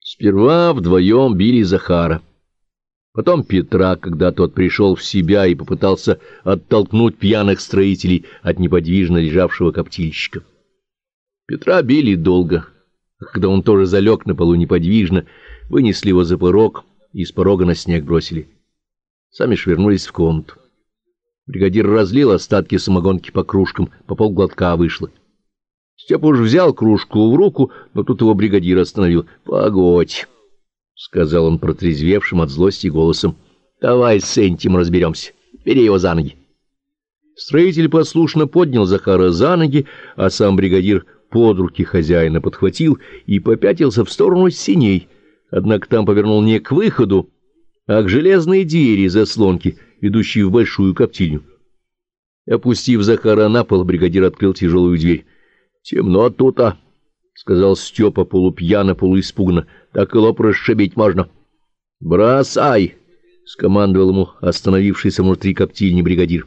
Сперва вдвоем били Захара, потом Петра, когда тот пришел в себя и попытался оттолкнуть пьяных строителей от неподвижно лежавшего коптильщика. Петра били долго, а когда он тоже залег на полу неподвижно, вынесли его за порог и с порога на снег бросили. Сами швырнулись в комнату. Бригадир разлил остатки самогонки по кружкам, по полглотка вышло. Степа уж взял кружку в руку, но тут его бригадир остановил. — Погодь, — сказал он протрезвевшим от злости голосом. — Давай с этим разберемся. Бери его за ноги. Строитель послушно поднял Захара за ноги, а сам бригадир под руки хозяина подхватил и попятился в сторону сеней. Однако там повернул не к выходу, а к железной двери заслонки, ведущей в большую коптильню. Опустив Захара на пол, бригадир открыл тяжелую дверь. — Темно тут-то, — сказал Степа полупьяно, полуиспуганно. — Так и лоб расшибить можно. — Бросай! — скомандовал ему остановившийся внутри коптильни бригадир.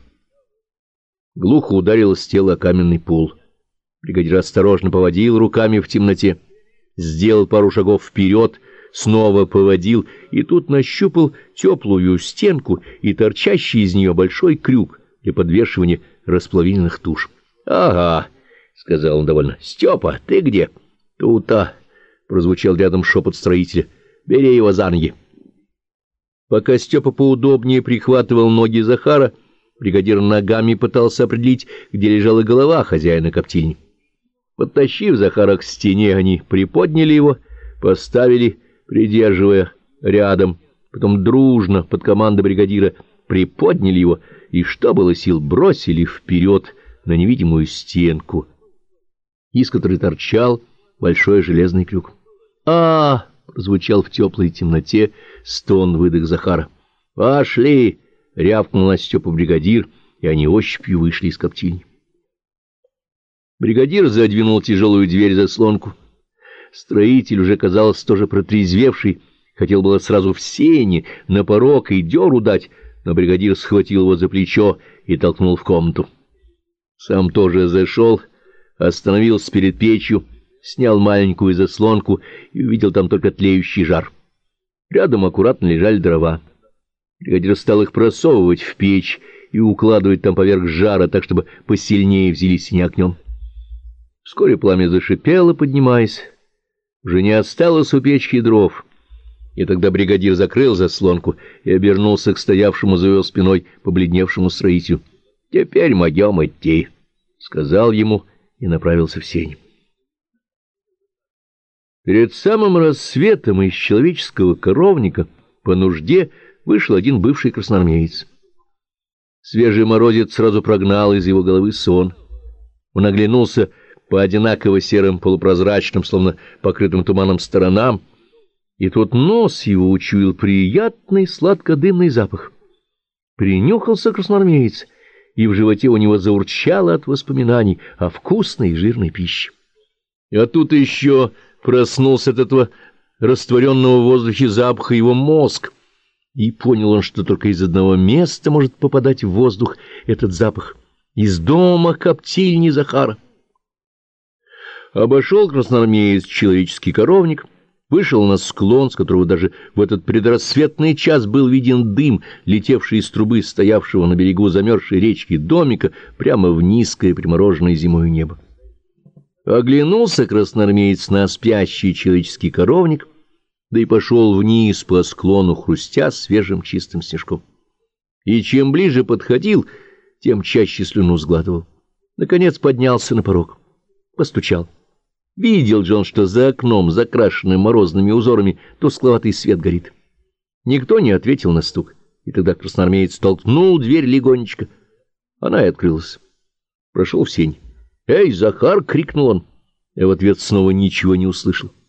Глухо ударилось тело о каменный пол. Бригадир осторожно поводил руками в темноте, сделал пару шагов вперед, снова поводил, и тут нащупал теплую стенку и торчащий из нее большой крюк для подвешивания расплавленных туш. — Ага, — сказал он довольно. — Степа, ты где? — Тут-то, — прозвучал рядом шепот строителя. — Бери его за ноги. Пока Степа поудобнее прихватывал ноги Захара, бригадир ногами пытался определить, где лежала голова хозяина коптильни. Подтащив Захара к стене, они приподняли его, поставили, придерживая рядом, потом дружно под командой бригадира приподняли его и, что было сил, бросили вперед на невидимую стенку, из которой торчал большой железный крюк. Прозвучал в теплой темноте стон-выдох Захара. «Пошли!» — рявкнул на Степу бригадир, и они ощупью вышли из коптильни. Бригадир задвинул тяжелую дверь-заслонку. Строитель, уже казалось тоже протрезвевший, хотел было сразу в сени, на порог и дёру дать, но бригадир схватил его за плечо и толкнул в комнату. Сам тоже зашел, остановился перед печью, снял маленькую заслонку и увидел там только тлеющий жар. Рядом аккуратно лежали дрова. Бригадир стал их просовывать в печь и укладывать там поверх жара, так, чтобы посильнее взялись не огнем. Вскоре пламя зашипело, поднимаясь. Уже не осталось у печки дров. И тогда бригадир закрыл заслонку и обернулся к стоявшему за его спиной побледневшему строителю. — Теперь могем идти, — сказал ему и направился в сень. Перед самым рассветом из человеческого коровника по нужде вышел один бывший красноармеец. Свежий морозец сразу прогнал из его головы сон. Он оглянулся по одинаково серым полупрозрачным, словно покрытым туманом сторонам, и тут нос его учуял приятный сладкодымный запах. Принюхался красноармеец, и в животе у него заурчало от воспоминаний о вкусной и жирной пище. А тут еще проснулся от этого растворенного в воздухе запаха его мозг, и понял он, что только из одного места может попадать в воздух этот запах — из дома коптильни Захара. Обошел красноармеец человеческий коровник, вышел на склон, с которого даже в этот предрассветный час был виден дым, летевший из трубы стоявшего на берегу замерзшей речки домика прямо в низкое примороженное зимою небо. Оглянулся красноармеец на спящий человеческий коровник, да и пошел вниз по склону, хрустя свежим чистым снежком. И чем ближе подходил, тем чаще слюну сглатывал. Наконец поднялся на порог, постучал. Видел же он, что за окном, закрашенным морозными узорами, тускловатый свет горит. Никто не ответил на стук, и тогда красноармеец толкнул дверь легонечко. Она и открылась. Прошел в сень. «Эй, Захар!» — крикнул он, и в ответ снова ничего не услышал.